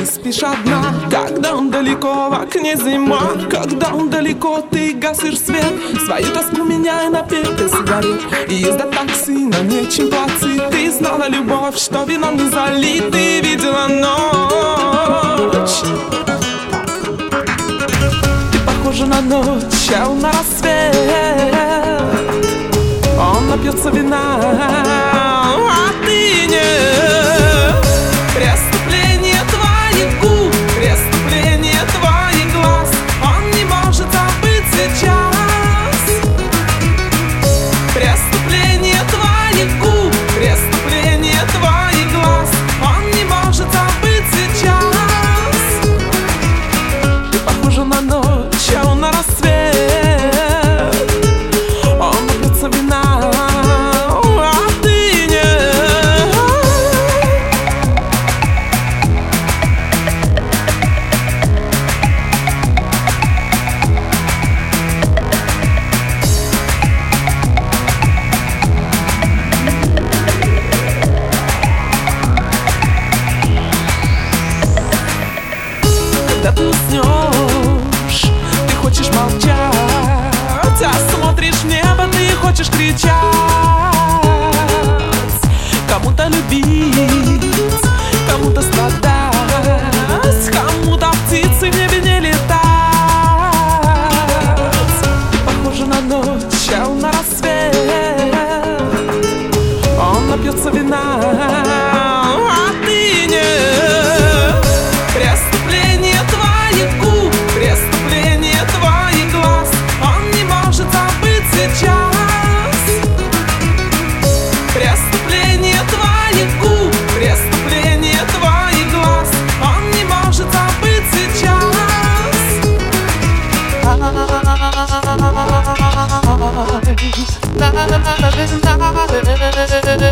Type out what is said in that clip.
спишь одна, когда он далеко, в окне зима. Когда он далеко, ты гасишь свет, свою тоску меняя на пепел сигарет. И езда такси, на нечем платить. Ты знала любовь, что вином не залит. Ты видела ночь. Ты похожа на ночь, а он на рассвет. Он напьется вина, а ты нет. Преступление твоих губ, преступление твоих глаз. Он не может забыть сейчас. Преступление твоих губ, преступление твоих глаз. Он не может забыть сейчас. Ты похожа на ночь, а он на рассвет. Он напьется вина, когда ты уснешь, ты хочешь молчать, а смотришь в небо, ты хочешь кричать. Кому-то любить, кому-то страдать, кому-то птицы в небе не летать. Ты похожа на ночь, а он на рассвет. Он напьется вина, а ты нет. Преступление твоих губ, преступление твоих глаз. Он не может забыть сейчас. Преступление твоих губ, преступление твоих глаз. Он не может забыть сейчас.